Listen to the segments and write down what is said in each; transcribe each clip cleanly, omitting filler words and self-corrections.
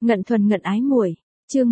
Ngận thuần ngận ái muội, chương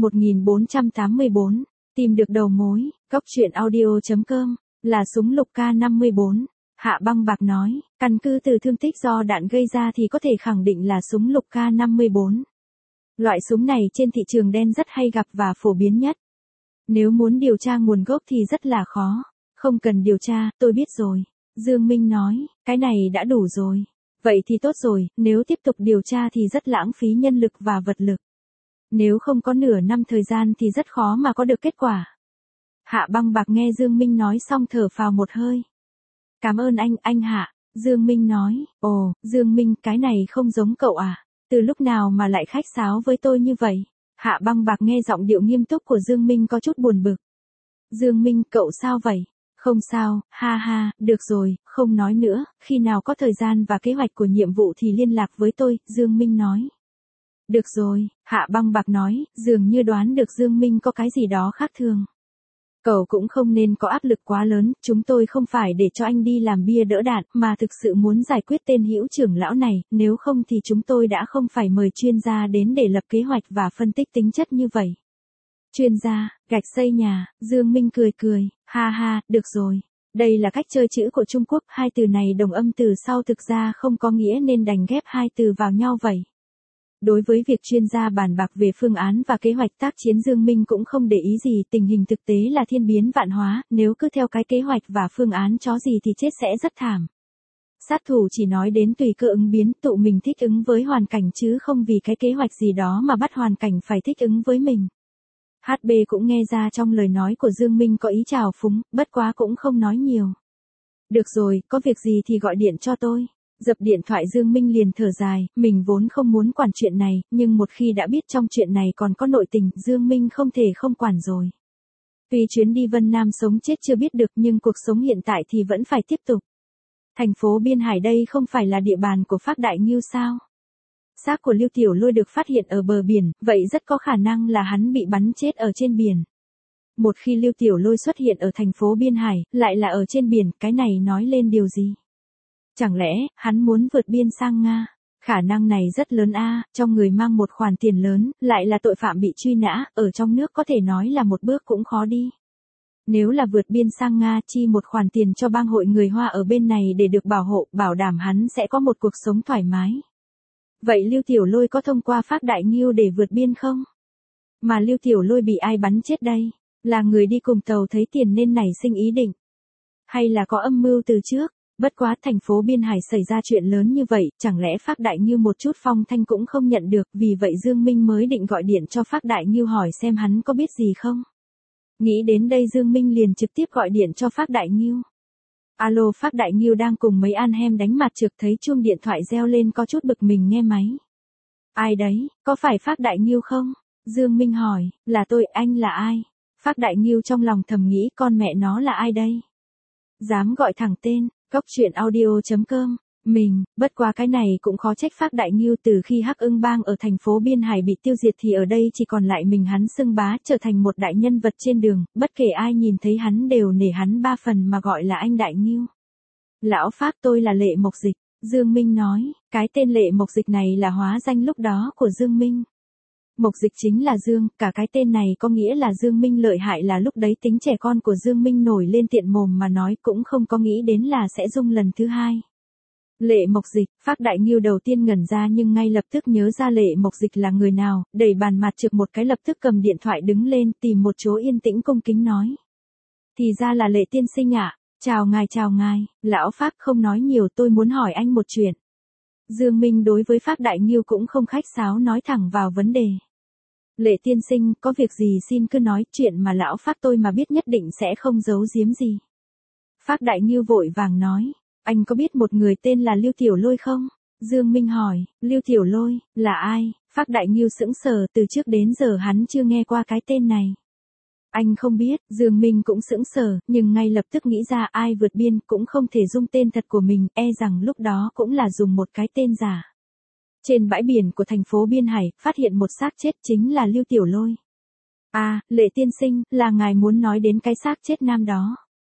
1484, tìm được đầu mối, cóc truyện audio.com, là súng lục K54. Hạ Băng Bạc nói, căn cứ từ thương tích do đạn gây ra thì có thể khẳng định là súng lục K54. Loại súng này trên thị trường đen rất hay gặp và phổ biến nhất. Nếu muốn điều tra nguồn gốc thì rất là khó. Không cần điều tra, tôi biết rồi. Dương Minh nói, cái này đã đủ rồi. Vậy thì tốt rồi, nếu tiếp tục điều tra thì rất lãng phí nhân lực và vật lực. Nếu không có nửa năm thời gian thì rất khó mà có được kết quả. Hạ Băng Bạc nghe Dương Minh nói xong thở phào một hơi. Cảm ơn anh Hạ, Dương Minh nói, ồ, Dương Minh, cái này không giống cậu à, từ lúc nào mà lại khách sáo với tôi như vậy? Hạ Băng Bạc nghe giọng điệu nghiêm túc của Dương Minh có chút buồn bực. Dương Minh, cậu sao vậy? Không sao, ha ha, được rồi, không nói nữa, khi nào có thời gian và kế hoạch của nhiệm vụ thì liên lạc với tôi, Dương Minh nói. Được rồi, Hạ Băng Bạc nói, dường như đoán được Dương Minh có cái gì đó khác thường. Cậu cũng không nên có áp lực quá lớn, chúng tôi không phải để cho anh đi làm bia đỡ đạn, mà thực sự muốn giải quyết tên hữu trưởng lão này, nếu không thì chúng tôi đã không phải mời chuyên gia đến để lập kế hoạch và phân tích tính chất như vậy. Chuyên gia, gạch xây nhà, Dương Minh cười cười, ha ha, được rồi. Đây là cách chơi chữ của Trung Quốc, hai từ này đồng âm từ sau thực ra không có nghĩa nên đành ghép hai từ vào nhau vậy. Đối với việc chuyên gia bàn bạc về phương án và kế hoạch tác chiến, Dương Minh cũng không để ý gì, tình hình thực tế là thiên biến vạn hóa, nếu cứ theo cái kế hoạch và phương án chó gì thì chết sẽ rất thảm. Sát thủ chỉ nói đến tùy cơ ứng biến, tự mình thích ứng với hoàn cảnh chứ không vì cái kế hoạch gì đó mà bắt hoàn cảnh phải thích ứng với mình. HB cũng nghe ra trong lời nói của Dương Minh có ý trào phúng, bất quá cũng không nói nhiều. Được rồi, có việc gì thì gọi điện cho tôi. Dập điện thoại Dương Minh liền thở dài, mình vốn không muốn quản chuyện này, nhưng một khi đã biết trong chuyện này còn có nội tình, Dương Minh không thể không quản rồi. Tuy chuyến đi Vân Nam sống chết chưa biết được nhưng cuộc sống hiện tại thì vẫn phải tiếp tục. Thành phố Biên Hải đây không phải là địa bàn của Phác Đại Ngưu sao? Xác của Lưu Tiểu Lôi được phát hiện ở bờ biển, vậy rất có khả năng là hắn bị bắn chết ở trên biển. Một khi Lưu Tiểu Lôi xuất hiện ở thành phố Biên Hải, lại là ở trên biển, cái này nói lên điều gì? Chẳng lẽ, hắn muốn vượt biên sang Nga? Khả năng này rất lớn a, trong người mang một khoản tiền lớn, lại là tội phạm bị truy nã, ở trong nước có thể nói là một bước cũng khó đi. Nếu là vượt biên sang Nga, chi một khoản tiền cho bang hội người Hoa ở bên này để được bảo hộ, bảo đảm hắn sẽ có một cuộc sống thoải mái. Vậy Lưu Tiểu Lôi có thông qua Phác Đại Ngưu để vượt biên không? Mà Lưu Tiểu Lôi bị ai bắn chết đây? Là người đi cùng tàu thấy tiền nên nảy sinh ý định? Hay là có âm mưu từ trước? Bất quá thành phố Biên Hải xảy ra chuyện lớn như vậy, chẳng lẽ Phác Đại Ngưu một chút phong thanh cũng không nhận được, vì vậy Dương Minh mới định gọi điện cho Phác Đại Ngưu hỏi xem hắn có biết gì không? Nghĩ đến đây Dương Minh liền trực tiếp gọi điện cho Phác Đại Ngưu. Alo, Phác Đại Ngưu đang cùng mấy an hem đánh mặt trược, thấy chuông điện thoại reo lên có chút bực mình nghe máy. Ai đấy, có phải Phác Đại Ngưu không? Dương Minh hỏi, là tôi, anh là ai? Phác Đại Ngưu trong lòng thầm nghĩ, con mẹ nó là ai đây? Dám gọi thẳng tên, cóc truyện audio.com, mình, bất quá cái này cũng khó trách Phác Đại Ngưu, từ khi Hắc Ưng Bang ở thành phố Biên Hải bị tiêu diệt thì ở đây chỉ còn lại mình hắn xưng bá, trở thành một đại nhân vật trên đường, bất kể ai nhìn thấy hắn đều nể hắn ba phần mà gọi là anh Đại Ngưu. Lão Phác, tôi là Lệ Mộc Dịch, Dương Minh nói, cái tên Lệ Mộc Dịch này là hóa danh lúc đó của Dương Minh. Mộc Dịch chính là Dương, cả cái tên này có nghĩa là Dương Minh lợi hại, là lúc đấy tính trẻ con của Dương Minh nổi lên tiện mồm mà nói, cũng không có nghĩ đến là sẽ rung lần thứ hai. Lệ Mộc Dịch, Phác Đại Ngưu đầu tiên ngẩn ra nhưng ngay lập tức nhớ ra Lệ Mộc Dịch là người nào, đẩy bàn mặt trược một cái lập tức cầm điện thoại đứng lên tìm một chỗ yên tĩnh cung kính nói. Thì ra là Lệ tiên sinh ạ, chào ngài, lão Phác không nói nhiều, tôi muốn hỏi anh một chuyện. Dương Minh đối với Phác Đại Ngưu cũng không khách sáo, nói thẳng vào vấn đề. Lệ tiên sinh, có việc gì xin cứ nói, chuyện mà lão Phác tôi mà biết nhất định sẽ không giấu giếm gì. Phác Đại Ngưu vội vàng nói, anh có biết một người tên là Lưu Tiểu Lôi không? Dương Minh hỏi, Lưu Tiểu Lôi, là ai? Phác Đại Ngưu sững sờ, từ trước đến giờ hắn chưa nghe qua cái tên này. Anh không biết, Dương Minh cũng sững sờ, nhưng ngay lập tức nghĩ ra ai vượt biên cũng không thể dung tên thật của mình, e rằng lúc đó cũng là dùng một cái tên giả. Trên bãi biển của thành phố Biên Hải, phát hiện một xác chết chính là Lưu Tiểu Lôi. À, Lệ tiên sinh, là ngài muốn nói đến cái xác chết nam đó.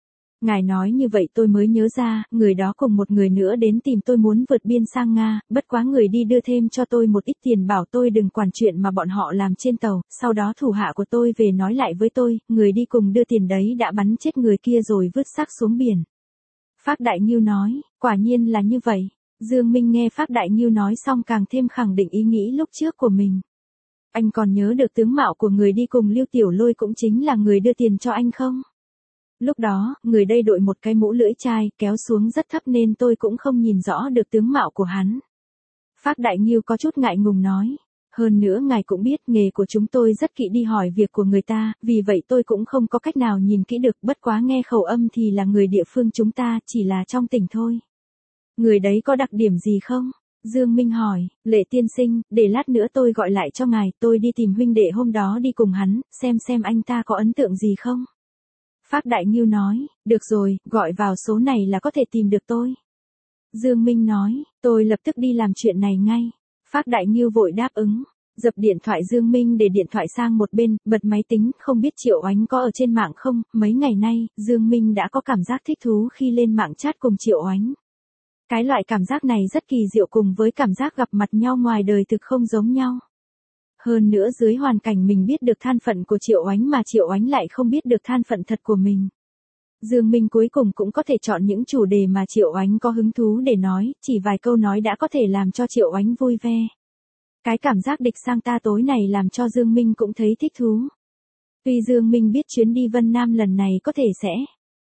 Ngài nói như vậy tôi mới nhớ ra, người đó cùng một người nữa đến tìm tôi muốn vượt biên sang Nga, bất quá người đi đưa thêm cho tôi một ít tiền bảo tôi đừng quản chuyện mà bọn họ làm trên tàu, sau đó thủ hạ của tôi về nói lại với tôi, người đi cùng đưa tiền đấy đã bắn chết người kia rồi vứt xác xuống biển. Phác Đại Ngưu nói, quả nhiên là như vậy. Dương Minh nghe Phác Đại Ngưu nói xong càng thêm khẳng định ý nghĩ lúc trước của mình. Anh còn nhớ được tướng mạo của người đi cùng Lưu Tiểu Lôi cũng chính là người đưa tiền cho anh không? Lúc đó, người đây đội một cái mũ lưỡi chai, kéo xuống rất thấp nên tôi cũng không nhìn rõ được tướng mạo của hắn. Phác Đại Ngưu có chút ngại ngùng nói. Hơn nữa ngài cũng biết nghề của chúng tôi rất kỹ đi hỏi việc của người ta, vì vậy tôi cũng không có cách nào nhìn kỹ được, bất quá nghe khẩu âm thì là người địa phương chúng ta, chỉ là trong tỉnh thôi. Người đấy có đặc điểm gì không? Dương Minh hỏi, Lệ tiên sinh, để lát nữa tôi gọi lại cho ngài, tôi đi tìm huynh đệ hôm đó đi cùng hắn, xem anh ta có ấn tượng gì không? Phác Đại Ngưu nói, được rồi, gọi vào số này là có thể tìm được tôi. Dương Minh nói, tôi lập tức đi làm chuyện này ngay. Phác Đại Ngưu vội đáp ứng, dập điện thoại Dương Minh để điện thoại sang một bên, bật máy tính, không biết Triệu Oánh có ở trên mạng không, mấy ngày nay, Dương Minh đã có cảm giác thích thú khi lên mạng chat cùng Triệu Oánh. Cái loại cảm giác này rất kỳ diệu cùng với cảm giác gặp mặt nhau ngoài đời thực không giống nhau. Hơn nữa dưới hoàn cảnh mình biết được thân phận của Triệu Oánh mà Triệu Oánh lại không biết được thân phận thật của mình. Dương Minh cuối cùng cũng có thể chọn những chủ đề mà Triệu Oánh có hứng thú để nói, chỉ vài câu nói đã có thể làm cho Triệu Oánh vui vẻ. Cái cảm giác địch sang ta tối này làm cho Dương Minh cũng thấy thích thú. Tuy Dương Minh biết chuyến đi Vân Nam lần này có thể sẽ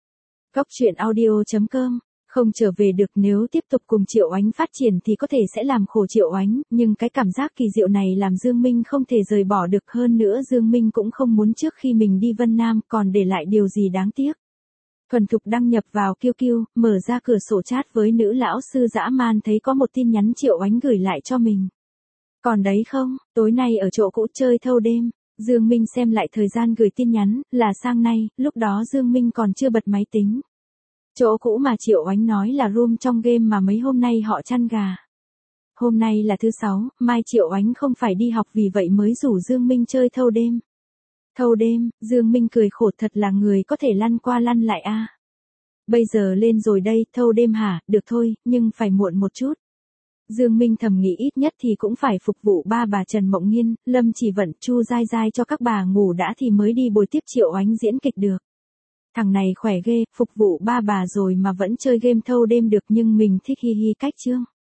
Góc.audio.com không trở về được, nếu tiếp tục cùng Triệu Oánh phát triển thì có thể sẽ làm khổ Triệu Oánh, nhưng cái cảm giác kỳ diệu này làm Dương Minh không thể rời bỏ được, hơn nữa Dương Minh cũng không muốn trước khi mình đi Vân Nam còn để lại điều gì đáng tiếc. Thuần thục đăng nhập vào QQ, mở ra cửa sổ chat với nữ lão sư dã man thấy có một tin nhắn Triệu Oánh gửi lại cho mình. Còn đấy không, tối nay ở chỗ cũ chơi thâu đêm. Dương Minh xem lại thời gian gửi tin nhắn, là sang nay, lúc đó Dương Minh còn chưa bật máy tính. Chỗ cũ mà Triệu Oánh nói là room trong game mà mấy hôm nay họ chăn gà. Hôm nay là thứ 6, mai Triệu Oánh không phải đi học vì vậy mới rủ Dương Minh chơi thâu đêm. Thâu đêm, Dương Minh cười khổ, thật là người có thể lăn qua lăn lại a. Bây giờ lên rồi đây, thâu đêm hả, được thôi, nhưng phải muộn một chút. Dương Minh thầm nghĩ ít nhất thì cũng phải phục vụ ba bà Trần Mộng Nghiên, Lâm Chỉ Vận, Chu Giai Giai cho các bà ngủ đã thì mới đi buổi tiếp Triệu Oánh diễn kịch được. Thằng này khỏe ghê, phục vụ ba bà rồi mà vẫn chơi game thâu đêm được, nhưng mình thích hi hi cách chương.